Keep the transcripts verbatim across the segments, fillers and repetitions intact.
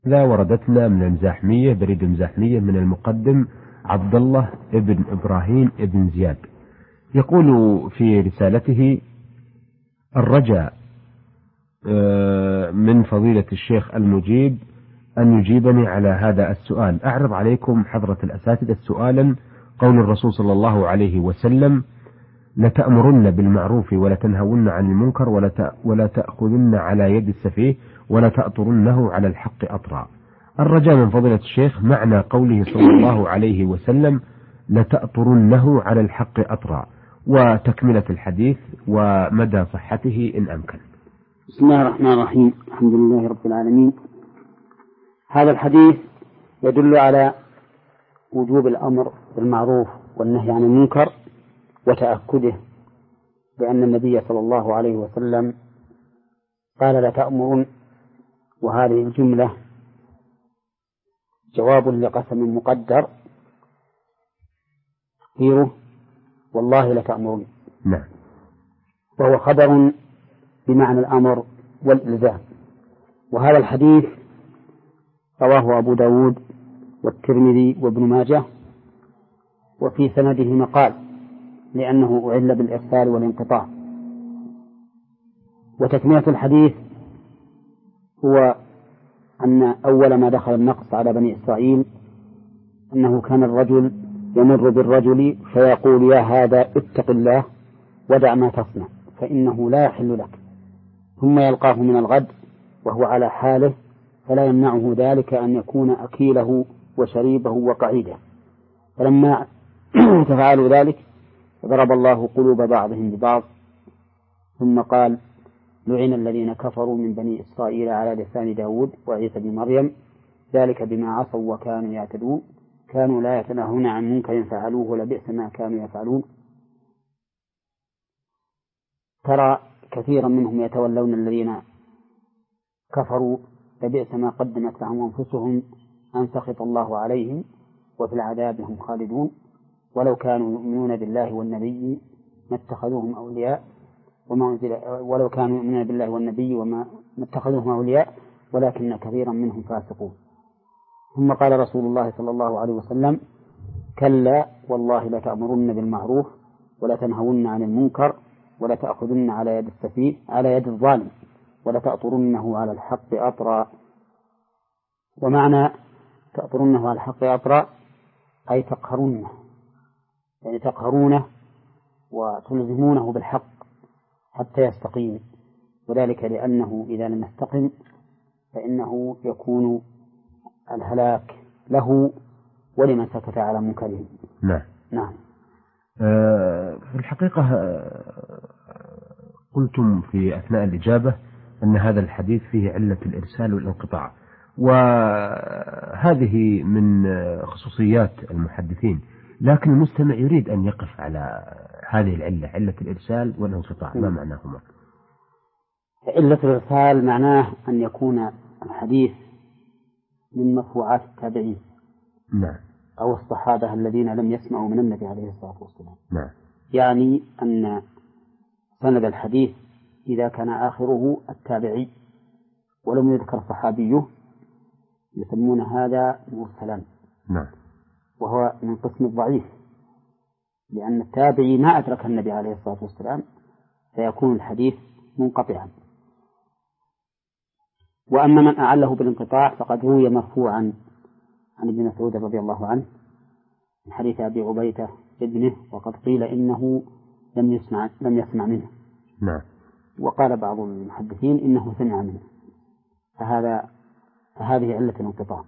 لا وردتنا من المزاحمية بريد المزاحمية من المقدم عبد الله ابن إبراهيم ابن زياد، يقول في رسالته: الرجاء من فضيلة الشيخ المجيب أن يجيبني على هذا السؤال. أعرض عليكم حضرة الأساتذة سؤالا: قول الرسول صلى الله عليه وسلم: لتأمرن بالمعروف ولا تنهون عن المنكر ولا تأخذن على يد السفيه ولا تأطرنه على الحق أطرا. الرجاء من فضيلة الشيخ معنى قوله صلى الله عليه وسلم لتأطرنه على الحق أطرا، وتكملة الحديث ومدى صحته إن أمكن. بسم الله الرحمن الرحيم. الحمد لله رب العالمين. هذا الحديث يدل على وجوب الأمر بالمعروف والنهي عن المنكر وتأكده، لأن النبي صلى الله عليه وسلم قال لتأمرن، وهذه الجملة جواب لقسم مقدر تقديره والله لتأمرن، نعم، وهو خبر بمعنى الأمر والإلزام. وهذا الحديث رواه أبو داود والترمذي وابن ماجه، وفي سنده مقال لأنه أعل بالإرسال والانقطاع. وتكملة الحديث هو أن أول ما دخل النقص على بني إسرائيل أنه كان الرجل يمر بالرجل فيقول: يا هذا اتق الله ودع ما تصنع فإنه لا يحل لك، ثم يلقاه من الغد وهو على حاله، فلا يمنعه ذلك أن يكون أكيله وشريبه وقعيده. فلما تفعلوا ذلك ضرب الله قلوب بعضهم ببعض، ثم قال: لعن الذين كفروا من بني إسرائيل على لسان داود وعيسى بن مريم ذلك بما عصوا وكانوا يعتدون كانوا لا يتناهون عن منكر فعلوه ولبئس ما كانوا يفعلون. ترى كثيرا منهم يتولون الذين كفروا لبئس ما قدمت لهم أنفسهم أن سخط الله عليهم وفي العذاب هم خالدون، ولو كانوا يؤمنون بالله والنبي ما اتخذوهم أولياء وما أنزل ولو كانوا يؤمنون بالله والنبي وما اتخذوهم أولياء ولكن كثيرا منهم فاسقون. ثم قال رسول الله صلى الله عليه وسلم: كلا والله لتأمرن بالمعروف ولا تنهون عن المنكر ولا تأخذن على يد السفيه على يد الظالم ولا تأطرنه على الحق أطرا. ومعنى تأطرنه على الحق أطرا أي تقهرونه، يعني تقهرونه وتلزمونه بالحق حتى يستقيم، وذلك لأنه إذا لم يستقم فإنه يكون الهلاك له ولمن سكت على منكره. نعم نعم. آه في الحقيقة قلتم في أثناء الإجابة أن هذا الحديث فيه علة الإرسال والانقطاع، وهذه من خصوصيات المحدثين، لكن المستمع يريد أن يقف على هذه العلة، علة الإرسال والانقطاع، ما معناهما؟ علة الإرسال معناه أن يكون الحديث من مرفوعات التابعين، نعم، أو الصحابة الذين لم يسمعوا من النبي عليه الصلاة والسلام، نعم، يعني أن سند الحديث إذا كان آخره التابعي ولم يذكر صحابيه يسمون هذا مرسلا، نعم، وهو من قسم الضعيف، لأن التابعي ما أدرك النبي عليه الصلاة والسلام فيكون الحديث منقطعا. وأما من أعله بالانقطاع فقد روي مرفوعا عن ابن مسعود رضي الله عنه من حديث أبي عبيدة ابنه، وقد قيل إنه لم يسمع لم يسمع منه، نعم، وقال بعض المحدثين إنه سمع منه، فهذا فهذه علة الانقطاع.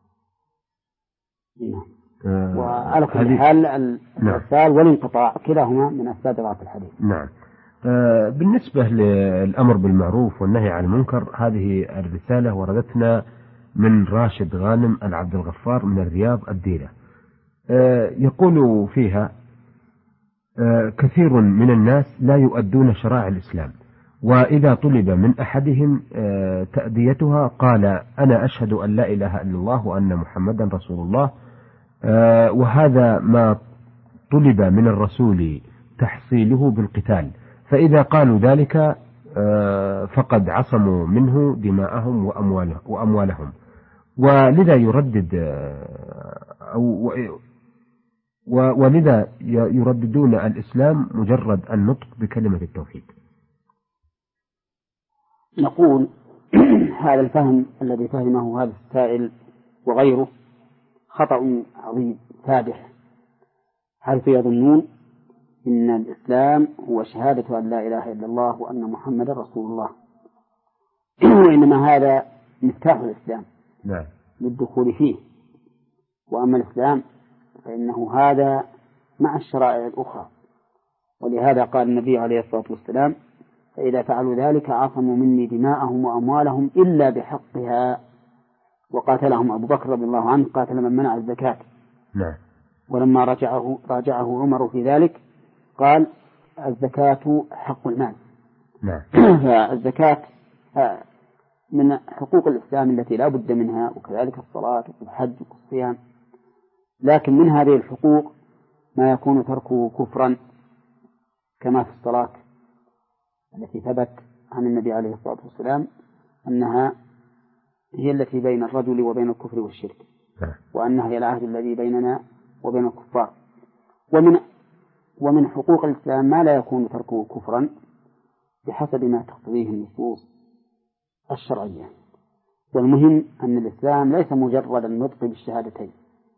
نعم. آه وعلى كل حال الإرسال والانقطاع كلاهما من أسباب ضعف الحديث. نعم. آه بالنسبة للأمر بالمعروف والنهي عن المنكر، هذه الرسالة وردتنا من راشد غانم العبد الغفار من الرياض الديرة. آه يقول فيها: آه كثير من الناس لا يؤدون شرائع الإسلام، وإذا طلب من أحدهم آه تأديتها قال: أنا أشهد أن لا إله إلا الله وأن محمدا رسول الله، آه وهذا ما طلب من الرسول تحصيله بالقتال، فإذا قالوا ذلك آه فقد عصموا منه دماءهم وأموالهم ولذا يردد أو ولذا يرددون الإسلام مجرد النطق بكلمة التوحيد. نقول هذا الفهم الذي فهمه هذا السائل وغيره خطأ عظيم فادح، حيث يظنون إن الإسلام هو شهادة أن لا إله إلا الله وأن محمد رسول الله، وإنما هذا مفتاح الإسلام نعم للدخول فيه. وأما الإسلام فإنه هذا مع الشرائع الأخرى، ولهذا قال النبي عليه الصلاة والسلام: فإذا فعلوا ذلك عصموا مني دماءهم وأموالهم إلا بحقها. وقاتلهم أبو بكر رضي الله عنه قاتل من منع الزكاة. نعم. ولما راجعه راجعه عمر في ذلك قال: الزكاة حق المال. نعم. فالزكاة من حقوق الإسلام التي لا بد منها، وكذلك الصلاة والحج والصيام. لكن من هذه الحقوق ما يكون تركه كفرا، كما في الصلاة التي ثبت عن النبي عليه الصلاة والسلام أنها هي التي بين الرجل وبين الكفر والشرك، وأنها هي العهد الذي بيننا وبين الكفار. ومن ومن حقوق الإسلام ما لا يكون تركه كفرا بحسب ما تقتضيه النصوص الشرعية. والمهم أن الإسلام ليس مجرد النطق بالشهادتين.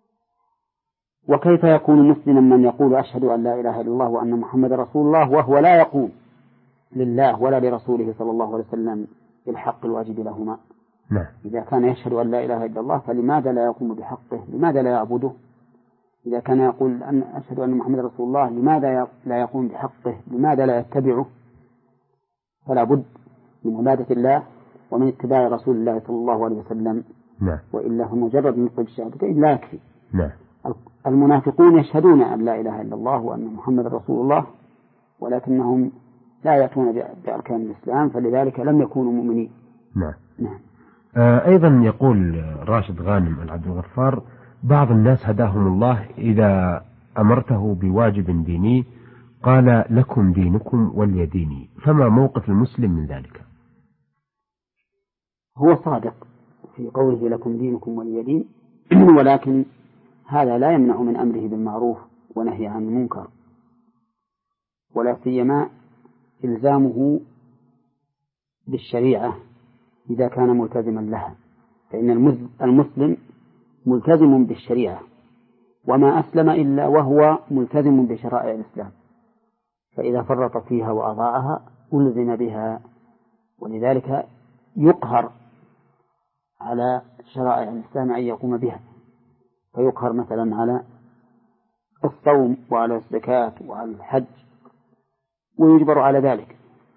وكيف يكون مسلما من يقول أشهد أن لا إله إلا الله وأن محمد رسول الله وهو لا يقوم لله ولا لرسوله صلى الله عليه وسلم بالحق الواجب لهما؟ نعم. إذا كان يشهد أن لا إله إلا الله فلماذا لا يقوم بحقه؟ لماذا لا يعبده؟ إذا كان يقول أن أشهد أن محمد رسول الله لماذا لا يقوم بحقه؟ لماذا لا يتبعه؟ فلا بد من عبادة الله ومن اتباع رسول الله صلى الله عليه وسلم. نعم. وإلا فمجرد نطق الشهادتين لا يكفي. نعم. المنافقون يشهدون أن لا إله إلا الله وأن محمد رسول الله، ولكنهم لا يأتون بأركان الإسلام، فلذلك لم يكونوا مؤمنين. نعم. نعم. آه أيضا يقول راشد غانم العبد الغفار: بعض الناس هداهم الله إذا أمرته بواجب ديني قال لكم دينكم ولي ديني، فما موقف المسلم من ذلك؟ هو صادق في قوله لكم دينكم ولي دين، ولكن هذا لا يمنع من أمره بالمعروف ونهي عن المنكر، ولا سيما إلزامه بالشريعة إذا كان ملتزما لها، فإن المسلم ملتزم بالشريعة، وما أسلم إلا وهو ملتزم بشرائع الإسلام، فإذا فرط فيها وأضاعها ألزم بها، ولذلك يقهر على شرائع الإسلام أن يقوم بها، فيقهر مثلا على الصوم وعلى الزكاة وعلى الحج ويجبر على ذلك،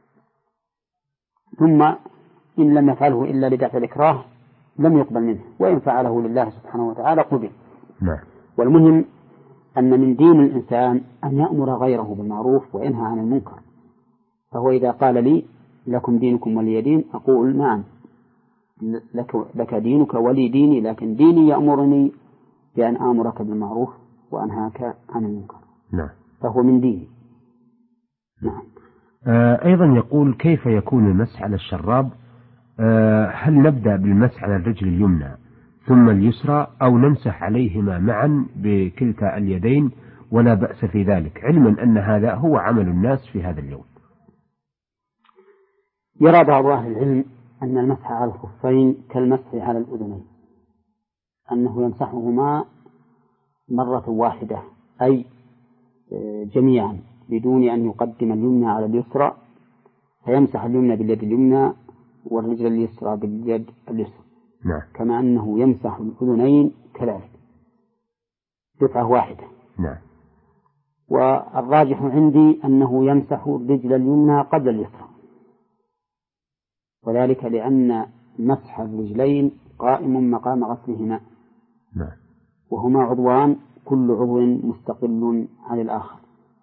ثم إن لم يفعله إلا لدفع الإكراه لم يقبل منه، وإن فعله لله سبحانه وتعالى قبل. نعم. والمهم أن من دين الإنسان أن يأمر غيره بالمعروف وينهى عن المنكر، فهو إذا قال لي لكم دينكم ولي دين أقول نعم لك, لك دينك ولي ديني، لكن ديني يأمرني بأن آمرك بالمعروف وأنهاك عن المنكر. نعم. فهو من ديني. نعم. آه أيضا يقول: كيف يكون المسح على الشراب؟ آه هل نبدأ بالمسح على الرجل اليمنى ثم اليسرى، أو نمسح عليهما معا بكلتا اليدين ولا بأس في ذلك، علما أن هذا هو عمل الناس في هذا اليوم؟ يرى بعض أهل العلم أن المسح على الخفين كالمسح على الأذنين، أنه يمسحهما مرة واحدة، أي جميعا بدون أن يقدم اليمنى على اليسرى، فيمسح اليمنى باليد اليمنى والرجل اليسرى باليد اليسرى. نعم. كما أنه يمسح الأذنين كذلك دفعة واحدة. نعم. والراجح عندي أنه يمسح الرجل اليمنى قبل اليسرى، وذلك لأن مسح الرجلين قائم مقام غسلهما. نعم. وهما عضوان كل عضو مستقل عن الآخر،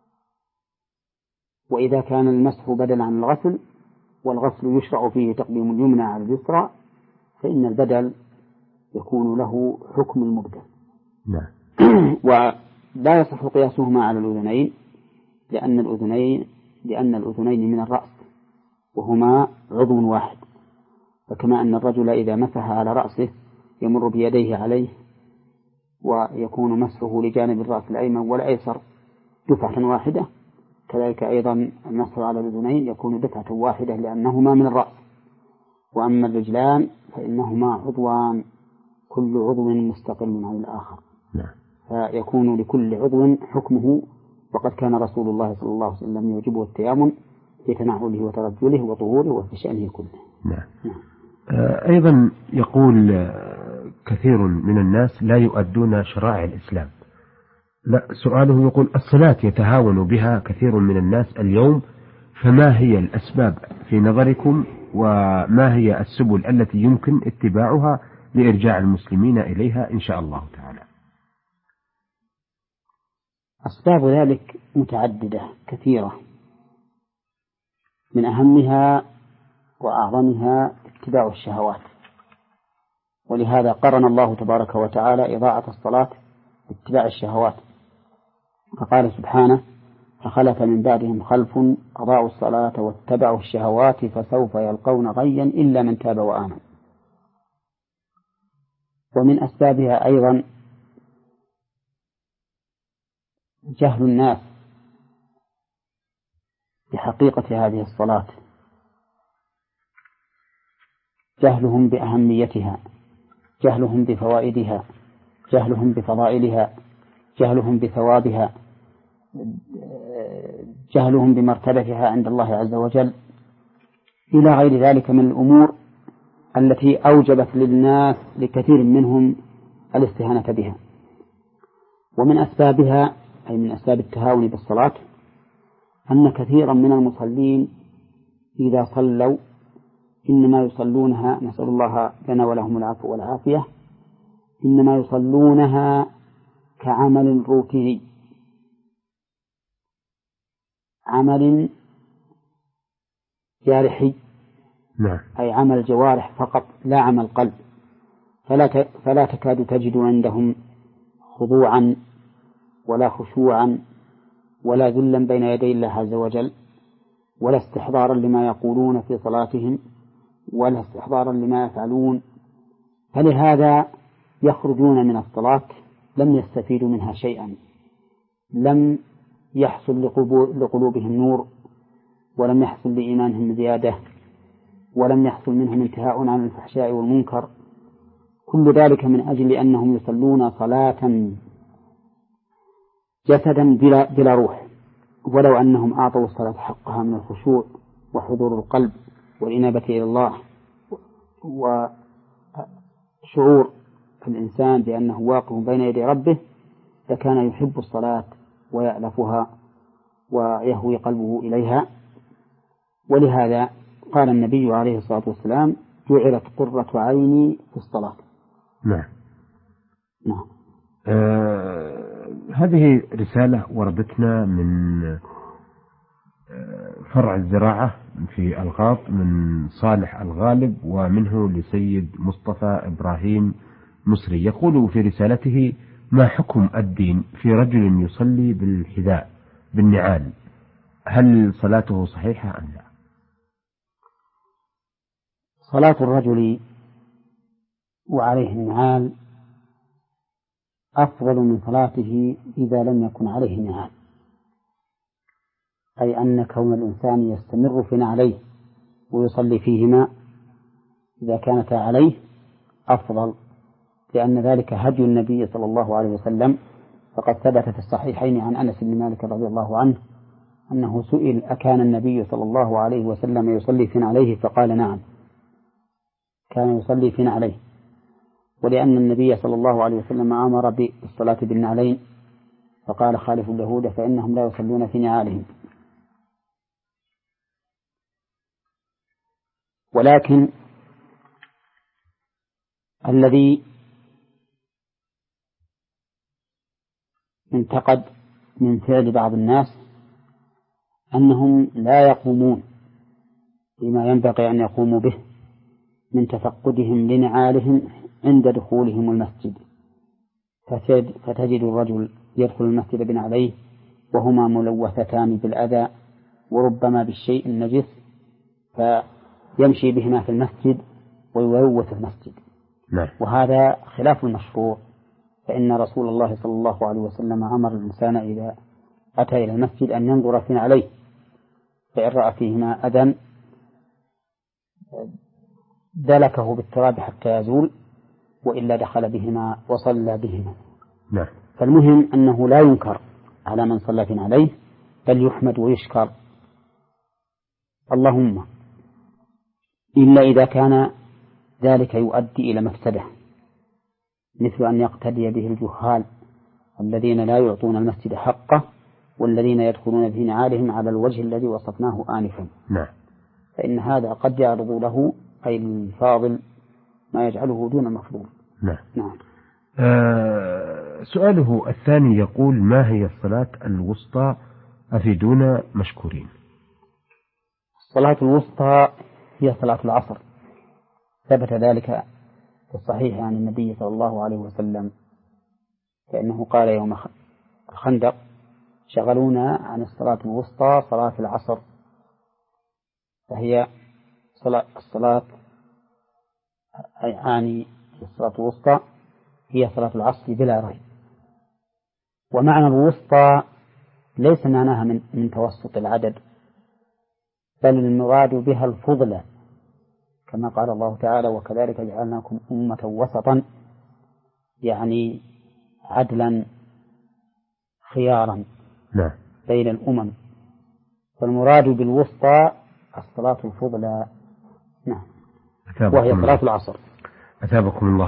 وإذا كان المسح بدلا عن الغسل والغسل يشرع فيه تقديم اليمنى على اليسرى فإن البدل يكون له حكم المبدل. نعم. ولا يصح قياسهما على الأذنين لأن الأذنين لأن الأذنين من الرأس وهما عضو واحد، فكما أن الرجل إذا مسح على رأسه يمر بيديه عليه، ويكون مسحه لجانب الرأس الأيمن والأيسر دفعة واحدة، كذلك أيضا المسح على الأذنين يكون دفعة واحدة لأنهما من الرأس. وأما الرجلان فإنهما عضوان كل عضو مستقل عن الآخر، فيكون لكل عضو حكمه. وقد كان رسول الله صلى الله عليه وسلم يعجبه التيامن في تنعله وترجله وطهوره وفي شأنه كله. نعم. نعم. أيضا يقول كثير من الناس لا يؤدون شرائع الإسلام. لا، سؤاله يقول الصلاة يتهاون بها كثير من الناس اليوم، فما هي الأسباب في نظركم، وما هي السبل التي يمكن اتباعها لإرجاع المسلمين إليها إن شاء الله تعالى؟ أسباب ذلك متعددة كثيرة، من أهمها وأعظمها اتباع الشهوات. ولهذا قرن الله تبارك وتعالى إضاعة الصلاة باتباع الشهوات، فقال سبحانه: فخلف من بعدهم خلف أضاعوا الصلاة واتبعوا الشهوات فسوف يلقون غيا إلا من تاب وآمن. ومن أسبابها أيضا جهل الناس بحقيقة هذه الصلاة، جهلهم بأهميتها، جهلهم بفوائدها، جهلهم بفضائلها، جهلهم بثوابها، جهلهم بمرتبتها عند الله عز وجل، إلى غير ذلك من الأمور التي أوجبت للناس لكثير منهم الاستهانة بها. ومن أسبابها أي من أسباب التهاون بالصلاة أن كثيرا من المصلين إذا صلوا إنما يصلونها، نسأل الله لنا ولهم العفو والعافية، إنما يصلونها كعمل روتيني، عمل جارحي، نعم. أي عمل جوارح فقط لا عمل قلب، فلا فلا تكاد تجد عندهم خضوعا ولا خشوعا ولا ذلا بين يدي الله عز وجل، ولا استحضارا لما يقولون في صلاتهم، ولا استحضارا لما يفعلون. فلهذا يخرجون من الصلاة لم يستفيدوا منها شيئا، لم يحصل لقلوبهم نور، ولم يحصل لإيمانهم زيادة، ولم يحصل منهم انتهاء عن الفحشاء والمنكر. كل ذلك من أجل أنهم يصلون صلاة جسدا بلا, بلا روح، ولو أنهم أعطوا الصلاة حقها من الخشوع وحضور القلب والإنابة إلى الله وشعور الإنسان بأنه واقف بين يدي ربه، لكان يحب الصلاة ويألفها ويهوي قلبه إليها. ولهذا قال النبي عليه الصلاة والسلام: جعلت قرة عيني في الصلاة. نعم. نعم. آه هذه رسالة وردتنا من آه فرع الزراعة في الغاط من صالح الغالب، ومنه لسيد مصطفى إبراهيم مصري. يقول في رسالته: ما حكم الدين في رجل يصلي بالحذاء بالنعال، هل صلاته صحيحة أم لا؟ صلاة الرجل وعليه النعال أفضل من صلاته إذا لم يكن عليه نعال، أي أن كون الإنسان يستمر في نعليه ويصلي فيهما إذا كانتا عليه أفضل، لأن ذلك هدي النبي صلى الله عليه وسلم. فقد ثبت في الصحيحين عن أنس بن مالك رضي الله عنه أنه سئل: أكان النبي صلى الله عليه وسلم يصلي في نعليه؟ فقال: نعم، كان يصلي في نعليه. ولأن النبي صلى الله عليه وسلم أمر بالصلاة بالنعلين، فقال: خالفوا اليهود فإنهم لا يصلون في نعالهم. ولكن الذي انتقد من فعل بعض الناس أنهم لا يقومون بما ينبغي أن يقوموا به من تفقدهم لنعالهم عند دخولهم المسجد، فتجد الرجل يدخل المسجد بنعليه وهما ملوثتان بالأذى وربما بالشيء النجس، فيمشي بهما في المسجد ويلوث المسجد. نعم. وهذا خلاف المشروع، فإن رسول الله صلى الله عليه وسلم أمر الإنسان إذا أتى إلى المسجد أن ينظر فين عليه، فإن رأى فيهما أذى دلكه بالتراب حتى يزول، وإلا دخل بهما وصلى بهما. نعم. فالمهم أنه لا ينكر على من صلى فين عليه، بل يحمد ويشكر. اللهم إلا إذا كان ذلك يؤدي إلى مفسدة، مثل أن يقتدي به الجهال الذين لا يعطون المسجد حقه، والذين يدخلون في نعالهم على الوجه الذي وصفناه آنفا. نعم. فإن هذا قد يعرض له أي الفاضل ما يجعله دون المفضول. نعم. نعم. آه سؤاله الثاني يقول: ما هي الصلاة الوسطى؟ أفيدونا مشكورين. الصلاة الوسطى هي صلاة العصر، ثبت ذلك في الصحيح عن النبي صلى الله عليه وسلم، فإنه قال يوم الخندق: شغلونا عن الصلاة الوسطى صلاة العصر. فهي صلاة الصلاة يعني الصلاة الوسطى هي صلاة العصر بلا ريب. ومعنى الوسطى ليس معناها من, من توسط العدد، بل المراد بها الفضلة، كما قال الله تعالى: وكذلك جعلناكم أمة وسطا، يعني عدلا خيارا نعم. بين الأمم. فالمراد بالوسطى الصلاة الفضلى. نعم. وهي صلاة العصر. أثابكم الله.